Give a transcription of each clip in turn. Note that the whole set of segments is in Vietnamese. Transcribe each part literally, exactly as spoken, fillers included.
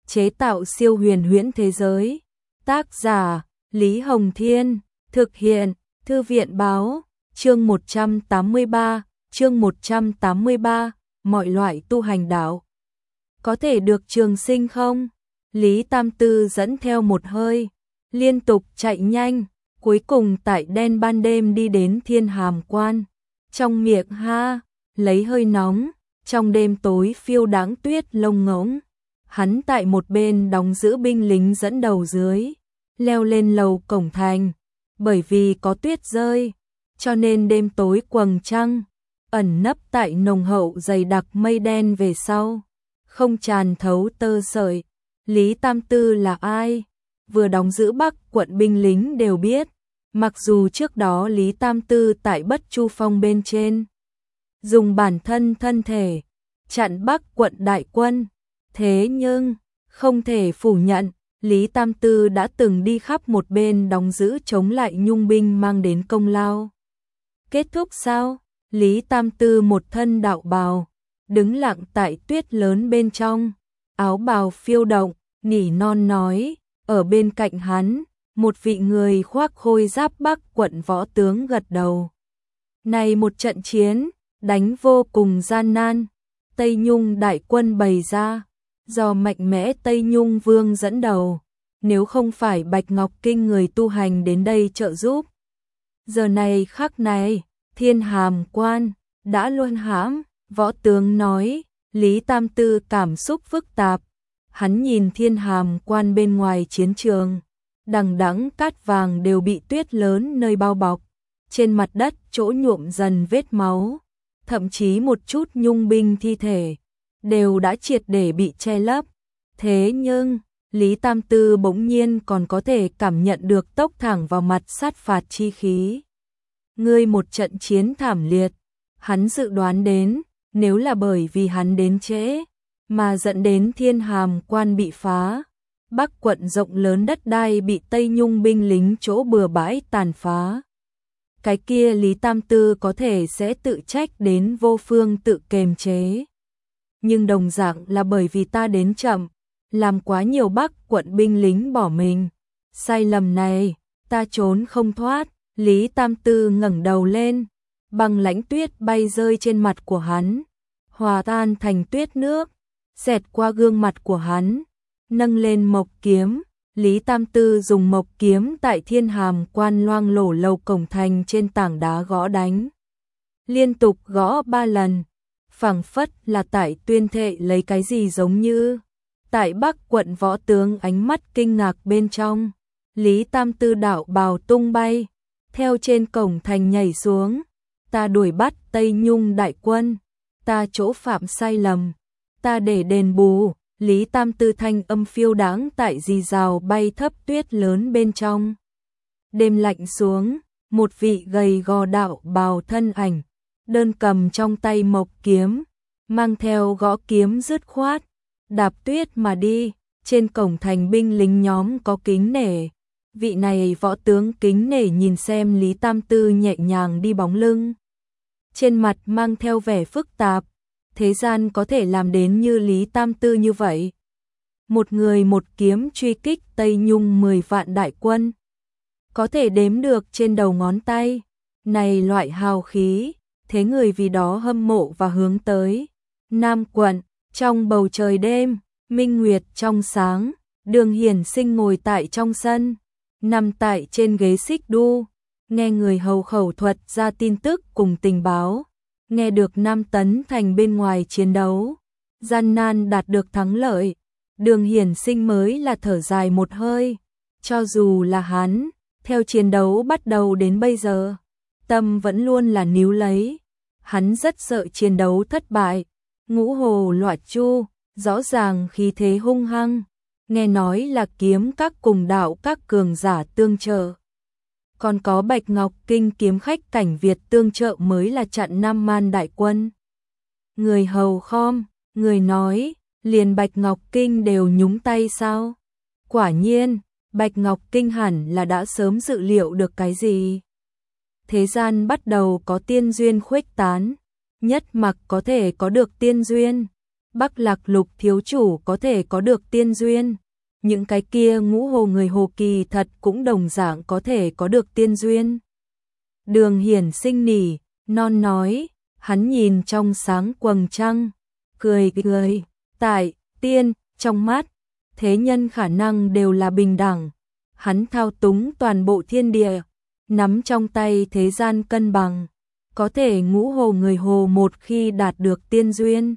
chế tạo siêu huyền huyễn thế giới. Tác giả Lý Hồng Thiên, thực hiện Thư viện Báo, chương một trăm tám mươi ba, chương một trăm tám mươi ba, mọi loại tu hành đạo. Có thể được trường sinh không? Lý Tam Tư dẫn theo một hơi, liên tục chạy nhanh, cuối cùng tại đen ban đêm đi đến Thiên Hàm Quan. Trong miệng ha, lấy hơi nóng, trong đêm tối phiêu đáng tuyết lông ngỗng. Hắn tại một bên đóng giữ binh lính dẫn đầu dưới, leo lên lầu cổng thành. Bởi vì có tuyết rơi, cho nên đêm tối quầng trăng, ẩn nấp tại nồng hậu dày đặc mây đen về sau, không tràn thấu tơ sợi. Lý Tam Tư là ai? Vừa đóng giữ Bắc quận binh lính đều biết, mặc dù trước đó Lý Tam Tư tại Bất Chu Phong bên trên dùng bản thân thân thể chặn Bắc quận đại quân, thế nhưng không thể phủ nhận Lý Tam Tư đã từng đi khắp một bên đóng giữ chống lại Nhung binh mang đến công lao. Kết thúc sao? Lý Tam Tư một thân đạo bào, đứng lặng tại tuyết lớn bên trong, áo bào phiêu động, nỉ non nói. Ở bên cạnh hắn, một vị người khoác khôi giáp Bắc quận võ tướng gật đầu. Này một trận chiến, đánh vô cùng gian nan, Tây Nhung đại quân bày ra, do mạnh mẽ Tây Nhung Vương dẫn đầu, nếu không phải Bạch Ngọc Kinh người tu hành đến đây trợ giúp. Giờ này khắc này, Thiên Hàm Quan đã luân hãm, võ tướng nói. Lý Tam Tư cảm xúc phức tạp, hắn nhìn Thiên Hàm Quan bên ngoài chiến trường, đằng đẵng cát vàng đều bị tuyết lớn nơi bao bọc, trên mặt đất chỗ nhuộm dần vết máu, thậm chí một chút Nhung binh thi thể đều đã triệt để bị che lấp. Thế nhưng, Lý Tam Tư bỗng nhiên còn có thể cảm nhận được tốc thẳng vào mặt sát phạt chi khí. Ngươi một trận chiến thảm liệt, hắn dự đoán đến, nếu là bởi vì hắn đến trễ, mà dẫn đến Thiên Hàm Quan bị phá, Bắc quận rộng lớn đất đai bị Tây Nhung binh lính chỗ bừa bãi tàn phá. Cái kia Lý Tam Tư có thể sẽ tự trách đến vô phương tự kềm chế. Nhưng đồng dạng là bởi vì ta đến chậm, làm quá nhiều Bắc quận binh lính bỏ mình. Sai lầm này, ta trốn không thoát. Lý Tam Tư ngẩng đầu lên, băng lãnh tuyết bay rơi trên mặt của hắn, hòa tan thành tuyết nước, xẹt qua gương mặt của hắn, nâng lên mộc kiếm. Lý Tam Tư dùng mộc kiếm tại Thiên Hàm Quan loang lổ lầu cổng thành trên tảng đá gõ đánh. Liên tục gõ ba lần, phảng phất là tại tuyên thệ lấy cái gì giống như. Tại Bắc quận võ tướng ánh mắt kinh ngạc bên trong, Lý Tam Tư đạo bào tung bay, theo trên cổng thành nhảy xuống. Ta đuổi bắt Tây Nhung đại quân, ta chỗ phạm sai lầm, ta để đền bù. Lý Tam Tư thanh âm phiêu đáng tại rì rào bay thấp tuyết lớn bên trong. Đêm lạnh xuống, một vị gầy gò đạo bào thân ảnh, đơn cầm trong tay mộc kiếm, mang theo gõ kiếm dứt khoát, đạp tuyết mà đi. Trên cổng thành binh lính nhóm có kính nể. Vị này võ tướng kính nể nhìn xem Lý Tam Tư nhẹ nhàng đi bóng lưng, trên mặt mang theo vẻ phức tạp. Thế gian có thể làm đến như Lý Tam Tư như vậy, một người một kiếm truy kích Tây Nhung mười vạn đại quân, có thể đếm được trên đầu ngón tay. Này loại hào khí, thế người vì đó hâm mộ và hướng tới. Nam quận, trong bầu trời đêm, minh nguyệt trong sáng, Đường Hiển Sinh ngồi tại trong sân, nằm tại trên ghế xích đu, nghe người hầu khẩu thuật ra tin tức cùng tình báo. Nghe được Nam Tấn Thành bên ngoài chiến đấu, gian nan đạt được thắng lợi, Đường Hiển Sinh mới là thở dài một hơi. Cho dù là hắn, theo chiến đấu bắt đầu đến bây giờ, tâm vẫn luôn là níu lấy. Hắn rất sợ chiến đấu thất bại. Ngũ Hồ Loạt Chu, rõ ràng khí thế hung hăng, nghe nói là kiếm các cùng đạo các cường giả tương trợ. Còn có Bạch Ngọc Kinh kiếm khách cảnh Việt tương trợ mới là chặn Nam Man đại quân. Người hầu khom, người nói, liền Bạch Ngọc Kinh đều nhúng tay sao? Quả nhiên, Bạch Ngọc Kinh hẳn là đã sớm dự liệu được cái gì. Thế gian bắt đầu có tiên duyên khuếch tán, nhất mặc có thể có được tiên duyên, Bắc Lạc Lục thiếu chủ có thể có được tiên duyên, những cái kia ngũ hồ người Hồ kỳ thật cũng đồng dạng có thể có được tiên duyên. Đường Hiển Sinh nỉ, non nói, hắn nhìn trong sáng quầng trăng, cười cười, tại, tiên, trong mắt, thế nhân khả năng đều là bình đẳng, hắn thao túng toàn bộ thiên địa, nắm trong tay thế gian cân bằng, có thể ngũ hồ người Hồ một khi đạt được tiên duyên,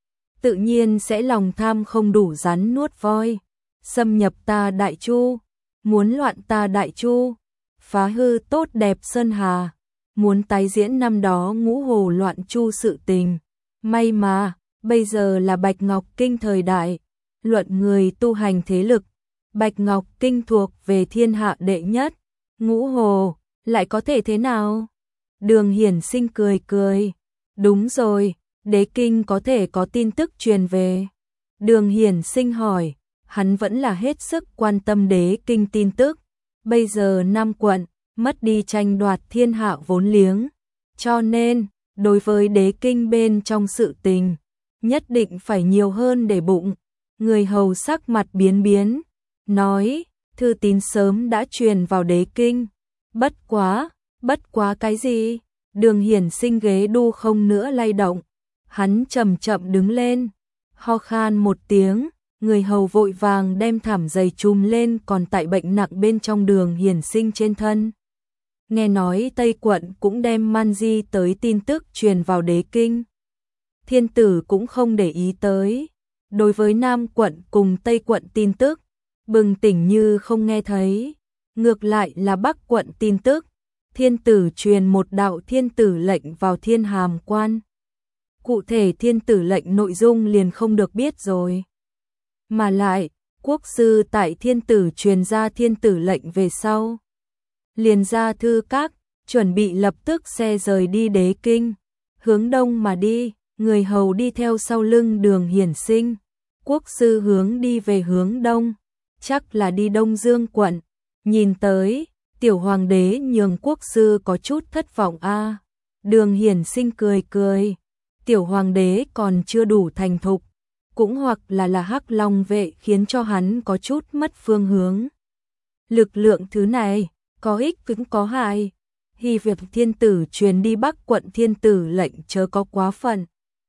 tự nhiên sẽ lòng tham không đủ rắn nuốt voi, xâm nhập ta Đại Chu, muốn loạn ta Đại Chu, phá hư tốt đẹp sơn hà, muốn tái diễn năm đó ngũ hồ loạn Chu sự tình. May mà, bây giờ là Bạch Ngọc Kinh thời đại, luận người tu hành thế lực, Bạch Ngọc Kinh thuộc về thiên hạ đệ nhất, ngũ hồ, lại có thể thế nào? Đường Hiển Sinh cười cười, đúng rồi, đế kinh có thể có tin tức truyền về. Đường Hiển Sinh hỏi, hắn vẫn là hết sức quan tâm đế kinh tin tức, bây giờ Nam quận, mất đi tranh đoạt thiên hạ vốn liếng, cho nên, đối với đế kinh bên trong sự tình, nhất định phải nhiều hơn để bụng. Người hầu sắc mặt biến biến, nói, thư tín sớm đã truyền vào đế kinh, bất quá, bất quá cái gì? Đường Hiển Sinh ghế đu không nữa lay động, hắn chậm chậm đứng lên, ho khan một tiếng, người hầu vội vàng đem thảm dày trùm lên còn tại bệnh nặng bên trong Đường Hiển Sinh trên thân. Nghe nói Tây quận cũng đem man di tới tin tức truyền vào đế kinh. Thiên tử cũng không để ý tới, đối với Nam quận cùng Tây quận tin tức, bừng tỉnh như không nghe thấy, ngược lại là Bắc quận tin tức, thiên tử truyền một đạo thiên tử lệnh vào thiên hàm quan. Cụ thể thiên tử lệnh nội dung liền không được biết rồi. Mà lại, quốc sư tại thiên tử truyền ra thiên tử lệnh về sau, liền ra thư các, chuẩn bị lập tức xe rời đi đế kinh, hướng đông mà đi, người hầu đi theo sau lưng Đường Hiển Sinh. Quốc sư hướng đi về hướng đông, chắc là đi Đông Dương quận, nhìn tới, tiểu hoàng đế nhường quốc sư có chút thất vọng a. Đường Hiển Sinh cười cười, tiểu hoàng đế còn chưa đủ thành thục, cũng hoặc là là Hắc Long vệ khiến cho hắn có chút mất phương hướng. Lực lượng thứ này, có ích cũng có hại, hy việc thiên tử truyền đi Bắc quận thiên tử lệnh chớ có quá phận.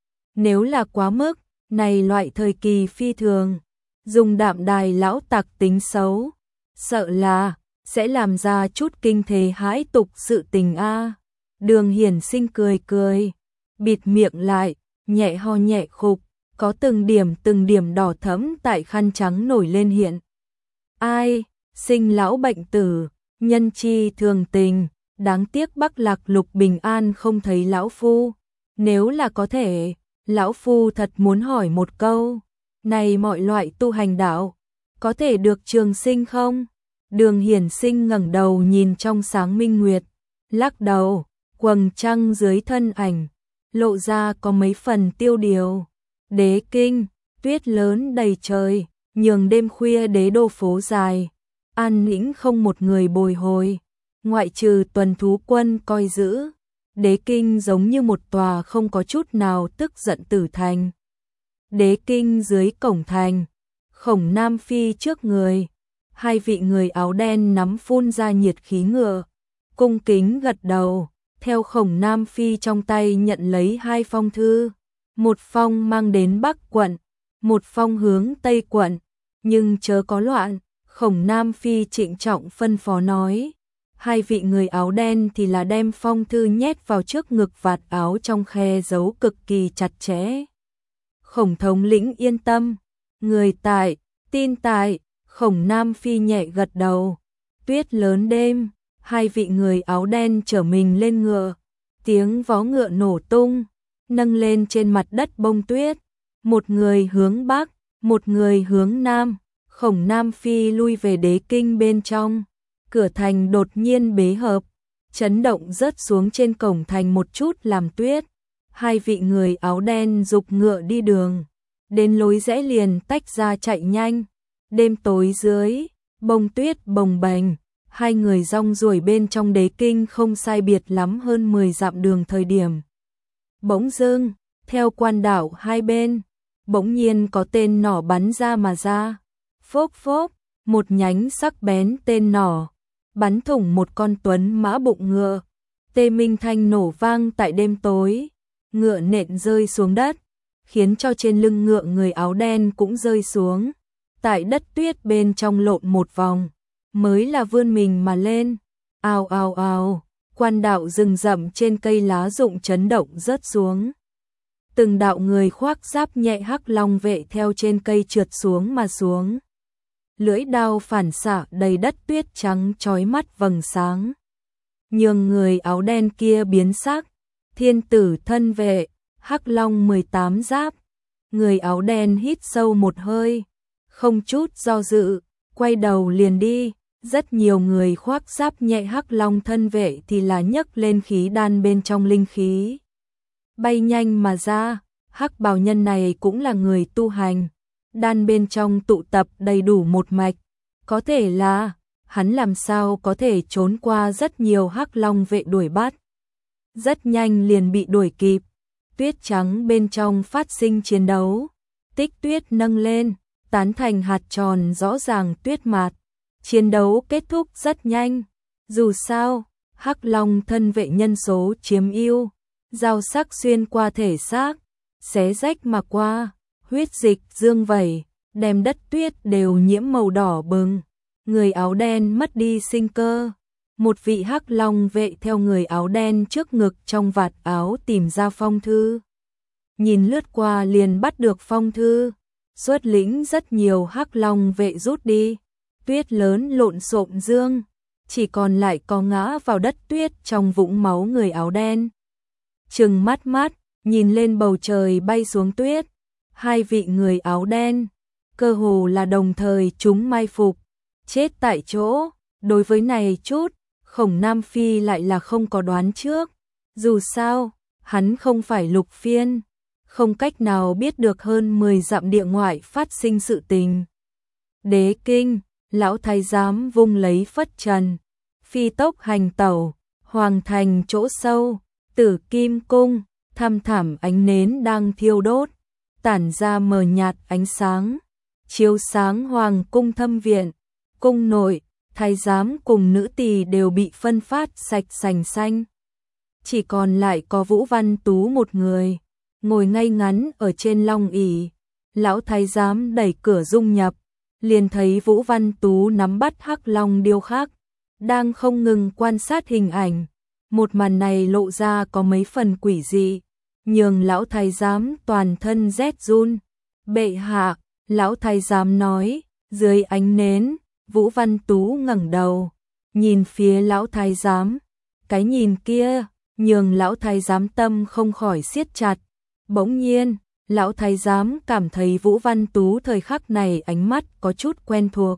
Nếu là quá mức, này loại thời kỳ phi thường, dùng đạm đài lão tặc tính xấu, sợ là sẽ làm ra chút kinh thế hãi tục sự tình a. Đường Hiển Sinh cười cười, bịt miệng lại, nhẹ ho nhẹ khục, có từng điểm từng điểm đỏ thẫm tại khăn trắng nổi lên hiện. Ai, sinh lão bệnh tử, nhân chi thường tình, đáng tiếc Bắc Lạc Lục bình an không thấy lão phu. Nếu là có thể, lão phu thật muốn hỏi một câu, này mọi loại tu hành đạo, có thể được trường sinh không? Đường Hiển Sinh ngẩng đầu nhìn trong sáng minh nguyệt, lắc đầu, quầng trăng dưới thân ảnh, lộ ra có mấy phần tiêu điều. Đế kinh, tuyết lớn đầy trời, nhường đêm khuya đế đô phố dài, an nĩnh không một người bồi hồi, ngoại trừ tuần thú quân coi giữ. Đế kinh giống như một tòa không có chút nào tức giận tử thành. Đế kinh dưới cổng thành, Khổng Nam Phi trước người, hai vị người áo đen nắm phun ra nhiệt khí ngựa, cung kính gật đầu, theo Khổng Nam Phi trong tay nhận lấy hai phong thư, một phong mang đến Bắc quận, một phong hướng Tây quận, nhưng chớ có loạn, Khổng Nam Phi trịnh trọng phân phó nói. Hai vị người áo đen thì là đem phong thư nhét vào trước ngực vạt áo trong khe giấu cực kỳ chặt chẽ. Khổng thống lĩnh yên tâm, người tại, tin tại, Khổng Nam Phi nhẹ gật đầu. Tuyết lớn đêm, hai vị người áo đen chở mình lên ngựa, tiếng vó ngựa nổ tung, nâng lên trên mặt đất bông tuyết, một người hướng Bắc, một người hướng Nam, Khổng Nam Phi lui về đế kinh bên trong. Cửa thành đột nhiên bế hợp, chấn động rớt xuống trên cổng thành một chút làm tuyết. Hai vị người áo đen dục ngựa đi đường, đến lối rẽ liền tách ra chạy nhanh. Đêm tối dưới, bông tuyết bồng bềnh, hai người rong ruổi bên trong đế kinh không sai biệt lắm hơn mười dặm đường thời điểm. Bỗng dưng, theo quan đảo hai bên, bỗng nhiên có tên nỏ bắn ra mà ra. Phốc phốc, một nhánh sắc bén tên nỏ bắn thủng một con tuấn mã bụng ngựa. Tê minh thanh nổ vang tại đêm tối, ngựa nện rơi xuống đất, khiến cho trên lưng ngựa người áo đen cũng rơi xuống. Tại đất tuyết bên trong lộn một vòng, mới là vươn mình mà lên. Ào ào ào, quan đạo rừng rậm trên cây lá rụng chấn động rớt xuống. Từng đạo người khoác giáp nhẹ hắc long vệ theo trên cây trượt xuống mà xuống. Lưỡi đao phản xạ đầy đất tuyết trắng chói mắt vầng sáng. Nhường người áo đen kia biến sắc, thiên tử thân vệ, hắc long mười tám giáp. Người áo đen hít sâu một hơi, không chút do dự, quay đầu liền đi. Rất nhiều người khoác giáp nhẹ hắc long thân vệ thì là nhấc lên khí đan bên trong linh khí, bay nhanh mà ra. Hắc bào nhân này cũng là người tu hành, đan bên trong tụ tập đầy đủ một mạch, có thể là hắn làm sao có thể trốn qua rất nhiều hắc long vệ đuổi bắt. Rất nhanh liền bị đuổi kịp. Tuyết trắng bên trong phát sinh chiến đấu, tích tuyết nâng lên, tán thành hạt tròn rõ ràng tuyết mạt. Chiến đấu kết thúc rất nhanh. Dù sao, hắc long thân vệ nhân số chiếm ưu, dao sắc xuyên qua thể xác, xé rách mà qua, huyết dịch dương vẩy, đem đất tuyết đều nhiễm màu đỏ bừng. Người áo đen mất đi sinh cơ. Một vị hắc long vệ theo người áo đen trước ngực trong vạt áo tìm ra phong thư. Nhìn lướt qua liền bắt được phong thư. Xuất lĩnh rất nhiều hắc long vệ rút đi. Tuyết lớn lộn xộn dương, chỉ còn lại có ngã vào đất tuyết trong vũng máu người áo đen. Trừng mắt mắt, nhìn lên bầu trời bay xuống tuyết. Hai vị người áo đen, cơ hồ là đồng thời chúng mai phục, chết tại chỗ. Đối với này chút, Khổng Nam Phi lại là không có đoán trước. Dù sao, hắn không phải lục phiên, không cách nào biết được hơn mười dặm địa ngoại phát sinh sự tình. Đế kinh, lão thái giám vung lấy phất trần, phi tốc hành tẩu, hoàng thành chỗ sâu, Tử Kim cung, thăm thẳm ánh nến đang thiêu đốt, tản ra mờ nhạt ánh sáng, chiếu sáng hoàng cung thâm viện. Cung nội, thái giám cùng nữ tỳ đều bị phân phát sạch sành xanh. Chỉ còn lại có Vũ Văn Tú một người, ngồi ngay ngắn ở trên long ỷ. Lão thái giám đẩy cửa dung nhập, liền thấy Vũ Văn Tú nắm bắt hắc long điêu khắc, đang không ngừng quan sát hình ảnh. Một màn này lộ ra có mấy phần quỷ dị, nhường lão thái giám toàn thân rét run. Bệ hạ, lão thái giám nói, dưới ánh nến. Vũ Văn Tú ngẩng đầu, nhìn phía lão thái giám. Cái nhìn kia, nhường lão thái giám tâm không khỏi siết chặt. Bỗng nhiên, lão thái giám cảm thấy Vũ Văn Tú thời khắc này ánh mắt có chút quen thuộc.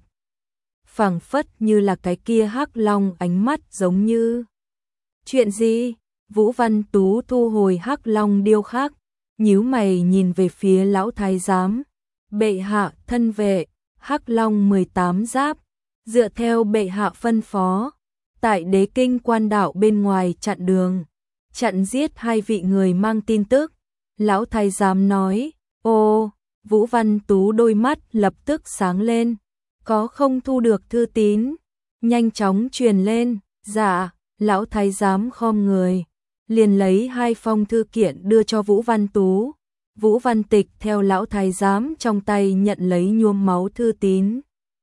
Phảng phất như là cái kia hắc long ánh mắt giống như. Chuyện gì? Vũ Văn Tú thu hồi hắc long điêu khắc, nhíu mày nhìn về phía lão thái giám. Bệ hạ thân vệ, hắc long mười tám giáp, dựa theo bệ hạ phân phó, tại đế kinh quan đạo bên ngoài chặn đường, chặn giết hai vị người mang tin tức. Lão thái giám nói. Ô, Vũ Văn Tú đôi mắt lập tức sáng lên, có không thu được thư tín, nhanh chóng truyền lên. Dạ. Lão thái giám khom người, liền lấy hai phong thư kiện đưa cho Vũ Văn Tú. Vũ Văn Tịch theo lão thái giám trong tay nhận lấy nhuốm máu thư tín,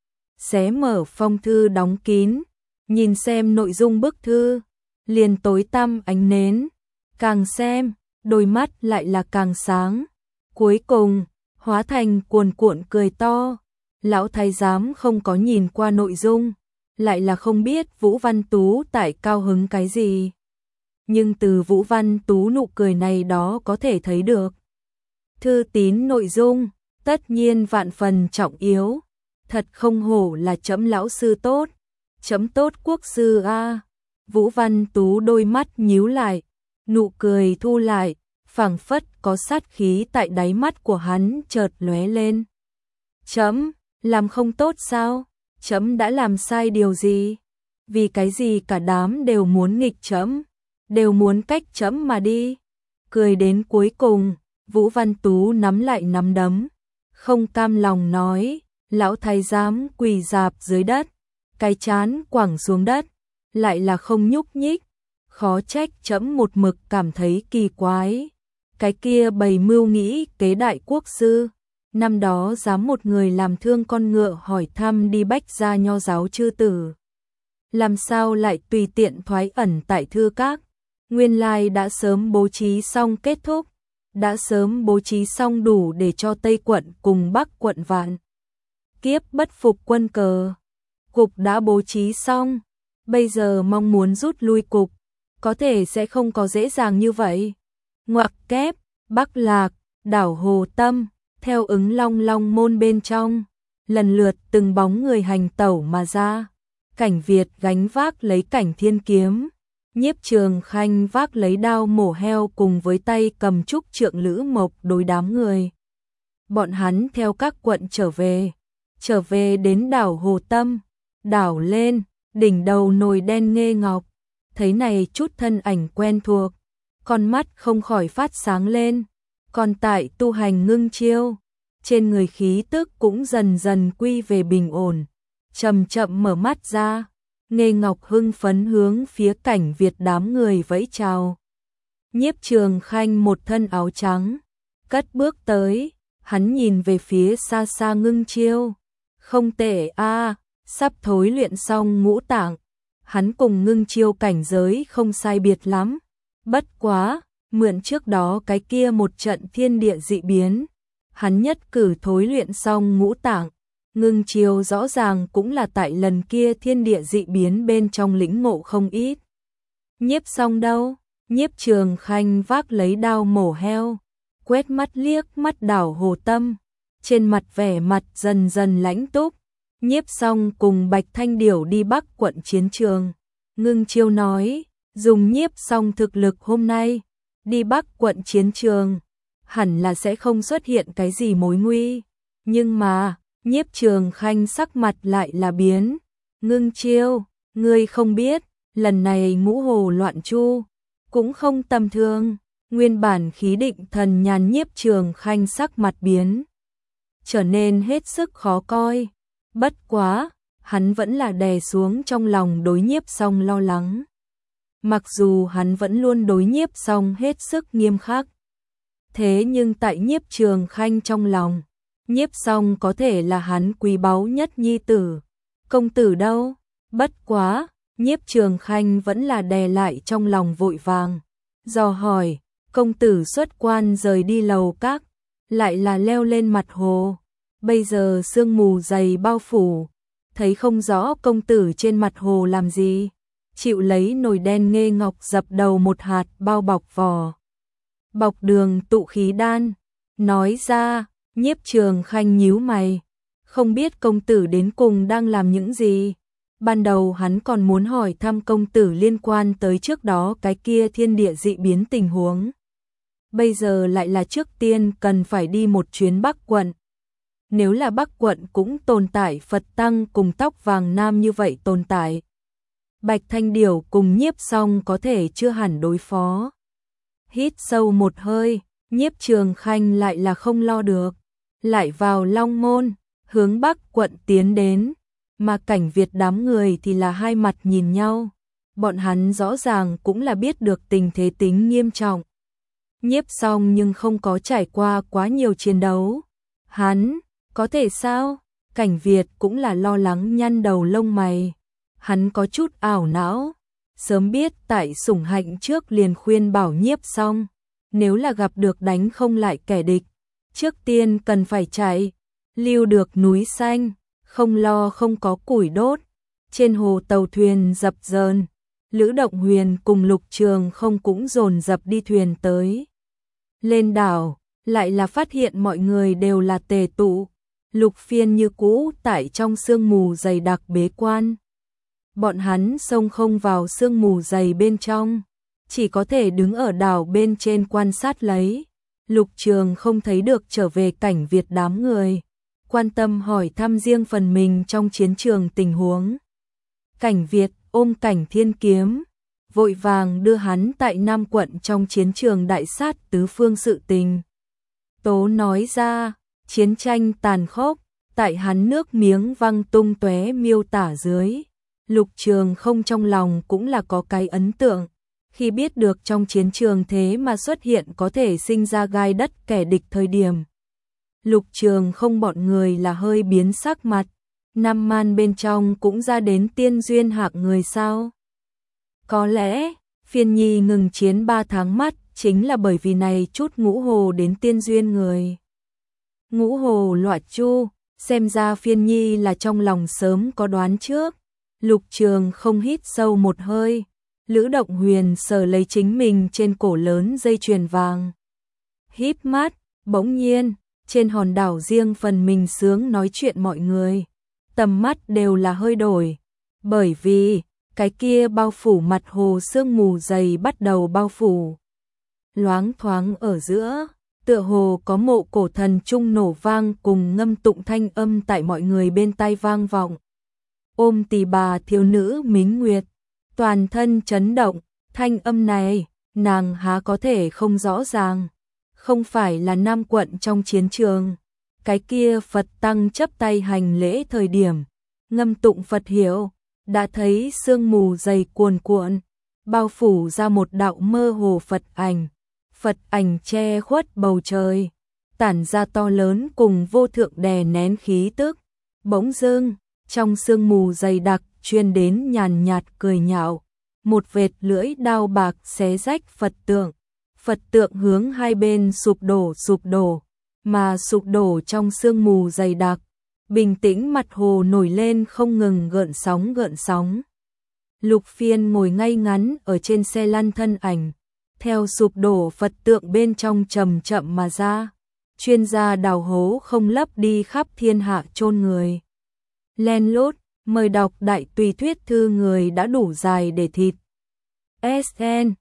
xé mở phong thư đóng kín, nhìn xem nội dung bức thư, liền tối tăm ánh nến, càng xem, đôi mắt lại là càng sáng. Cuối cùng, hóa thành cuồn cuộn cười to. Lão thái giám không có nhìn qua nội dung, lại là không biết Vũ Văn Tú tại cao hứng cái gì. Nhưng từ Vũ Văn Tú nụ cười này đó có thể thấy được. Thư tín nội dung, tất nhiên vạn phần trọng yếu. Thật không hổ là chấm lão sư tốt, chấm tốt quốc sư a. Vũ Văn Tú đôi mắt nhíu lại, nụ cười thu lại, phảng phất có sát khí tại đáy mắt của hắn chợt lóe lên. Chấm, làm không tốt sao? Chấm đã làm sai điều gì? Vì cái gì cả đám đều muốn nghịch chấm, đều muốn cách chấm mà đi? Cười đến cuối cùng, Vũ Văn Tú nắm lại nắm đấm, không cam lòng nói, lão thái giám quỳ rạp dưới đất, cái trán quẳng xuống đất, lại là không nhúc nhích, khó trách trẫm một mực cảm thấy kỳ quái. Cái kia bày mưu nghĩ kế đại quốc sư, năm đó dám một người làm thương con ngựa hỏi thăm đi Bách gia nho giáo chư tử. Làm sao lại tùy tiện thoái ẩn tại thư các, nguyên lai đã sớm bố trí xong kết thúc, đã sớm bố trí xong đủ để cho Tây quận cùng Bắc quận vạn kiếp bất phục quân cờ. Cục đã bố trí xong, bây giờ mong muốn rút lui cục, có thể sẽ không có dễ dàng như vậy. Ngoặc kép, Bắc Lạc, đảo Hồ Tâm, theo ứng Long Long môn bên trong, lần lượt từng bóng người hành tẩu mà ra. Cảnh Việt gánh vác lấy Cảnh Thiên kiếm, Nhiếp Trường Khanh vác lấy đao mổ heo cùng với tay cầm trúc trượng Lữ Mộc đối đám người. Bọn hắn theo các quận trở về, trở về đến đảo Hồ Tâm, đảo lên, đỉnh đầu nồi đen nghê ngọc, thấy này chút thân ảnh quen thuộc, con mắt không khỏi phát sáng lên, còn tại tu hành ngưng chiêu, trên người khí tức cũng dần dần quy về bình ổn, chậm chậm mở mắt ra, Nghê Ngọc hưng phấn hướng phía Cảnh Việt đám người vẫy chào. Nhiếp Trường Khanh một thân áo trắng, cất bước tới, hắn nhìn về phía xa xa ngưng chiêu, không tệ a, sắp thối luyện xong ngũ tạng, hắn cùng ngưng chiêu cảnh giới không sai biệt lắm, bất quá, mượn trước đó cái kia một trận thiên địa dị biến, hắn nhất cử thối luyện xong ngũ tạng, ngưng chiêu rõ ràng cũng là tại lần kia thiên địa dị biến bên trong lĩnh ngộ không ít. Nhiếp xong đâu, Nhiếp Trường Khanh vác lấy đao mổ heo, quét mắt liếc mắt đảo Hồ Tâm, trên mặt vẻ mặt dần dần lãnh túc. Nhiếp xong cùng Bạch Thanh Điểu đi Bắc quận chiến trường, ngưng chiêu nói, dùng nhiếp xong thực lực hôm nay, đi Bắc quận chiến trường, hẳn là sẽ không xuất hiện cái gì mối nguy, nhưng mà, Nhiếp Trường Khanh sắc mặt lại là biến, ngưng chiêu, ngươi không biết, lần này ngũ hồ loạn chu, cũng không tầm thường, nguyên bản khí định thần nhàn Nhiếp Trường Khanh sắc mặt biến, trở nên hết sức khó coi. Bất quá, hắn vẫn là đè xuống trong lòng đối Nhiếp xong lo lắng. Mặc dù hắn vẫn luôn đối Nhiếp xong hết sức nghiêm khắc. Thế nhưng tại Nhiếp Trường Khanh trong lòng, Nhiếp xong có thể là hắn quý báu nhất nhi tử. Công tử đâu? Bất quá, Nhiếp Trường Khanh vẫn là đè lại trong lòng vội vàng. Dò hỏi, công tử xuất quan rời đi lầu các, lại là leo lên mặt hồ. Bây giờ sương mù dày bao phủ, thấy không rõ công tử trên mặt hồ làm gì, chịu lấy nồi đen nghê ngọc dập đầu một hạt bao bọc vỏ. Bọc đường tụ khí đan, nói ra, Nhiếp Trường Khanh nhíu mày, không biết công tử đến cùng đang làm những gì. Ban đầu hắn còn muốn hỏi thăm công tử liên quan tới trước đó cái kia thiên địa dị biến tình huống. Bây giờ lại là trước tiên cần phải đi một chuyến Bắc quận. Nếu là Bắc quận cũng tồn tại Phật Tăng cùng tóc vàng nam như vậy tồn tại, Bạch Thanh Điểu cùng Nhiếp xong có thể chưa hẳn đối phó. Hít sâu một hơi, Nhiếp Trường Khanh lại là không lo được, lại vào Long Môn, hướng Bắc quận tiến đến, mà Cảnh Việt đám người thì là hai mặt nhìn nhau, bọn hắn rõ ràng cũng là biết được tình thế tính nghiêm trọng. Nhiếp xong nhưng không có trải qua quá nhiều chiến đấu, hắn có thể sao? Cảnh Việt cũng là lo lắng nhăn đầu lông mày. Hắn có chút ảo não. Sớm biết tại Sủng Hạnh trước liền khuyên bảo Nhiếp xong. Nếu là gặp được đánh không lại kẻ địch, trước tiên cần phải chạy. Lưu được núi xanh, không lo không có củi đốt. Trên hồ tàu thuyền dập dờn. Lữ Động Huyền cùng Lục Trường không cũng dồn dập đi thuyền tới. Lên đảo, lại là phát hiện mọi người đều là tề tụ. Lục Phiên như cũ tại trong sương mù dày đặc bế quan. Bọn hắn xông không vào sương mù dày bên trong, chỉ có thể đứng ở đảo bên trên quan sát lấy. Lục Trường không thấy được trở về Cảnh Việt đám người, quan tâm hỏi thăm riêng phần mình trong chiến trường tình huống. Cảnh Việt ôm Cảnh Thiên kiếm, vội vàng đưa hắn tại Nam quận trong chiến trường đại sát tứ phương sự tình. Tố nói ra, chiến tranh tàn khốc, tại hắn nước miếng văng tung tóe miêu tả dưới. Lục Trường Không trong lòng cũng là có cái ấn tượng, khi biết được trong chiến trường thế mà xuất hiện có thể sinh ra gai đất kẻ địch thời điểm. Lục Trường Không bọn người là hơi biến sắc mặt, Nam Man bên trong cũng ra đến tiên duyên hạng người sao? Có lẽ, Phiên Nhi ngừng chiến ba tháng mắt, chính là bởi vì này chút ngũ hồ đến tiên duyên người. Ngũ hồ Loạt Chu, xem ra Phiên Nhi là trong lòng sớm có đoán trước. Lục Trường Không hít sâu một hơi, Lữ Động Huyền sờ lấy chính mình trên cổ lớn dây chuyền vàng. Híp mắt, bỗng nhiên, trên hòn đảo riêng phần mình sướng nói chuyện mọi người, tầm mắt đều là hơi đổi, bởi vì cái kia bao phủ mặt hồ sương mù dày bắt đầu bao phủ. Loáng thoáng ở giữa, tựa hồ có mộ cổ thần trung nổ vang cùng ngâm tụng thanh âm tại mọi người bên tai vang vọng. Ôm tỳ bà thiếu nữ Mính Nguyệt, toàn thân chấn động, thanh âm này, nàng há có thể không rõ ràng, không phải là Nam quận trong chiến trường. Cái kia Phật tăng chấp tay hành lễ thời điểm, ngâm tụng Phật hiệu, đã thấy sương mù dày cuồn cuộn, bao phủ ra một đạo mơ hồ Phật ảnh. Phật ảnh che khuất bầu trời, tản ra to lớn cùng vô thượng đè nén khí tức. Bỗng dưng, trong sương mù dày đặc truyền đến nhàn nhạt cười nhạo, một vệt lưỡi đao bạc xé rách Phật tượng. Phật tượng hướng hai bên sụp đổ sụp đổ, mà sụp đổ trong sương mù dày đặc, bình tĩnh mặt hồ nổi lên không ngừng gợn sóng gợn sóng. Lục Phiên ngồi ngay ngắn ở trên xe lăn thân ảnh, theo sụp đổ Phật tượng bên trong chậm chậm mà ra. Chuyên gia đào hố không lấp đi khắp thiên hạ chôn người. Len lút, mời đọc đại tùy thuyết thư người đã đủ dài để thịt. ét en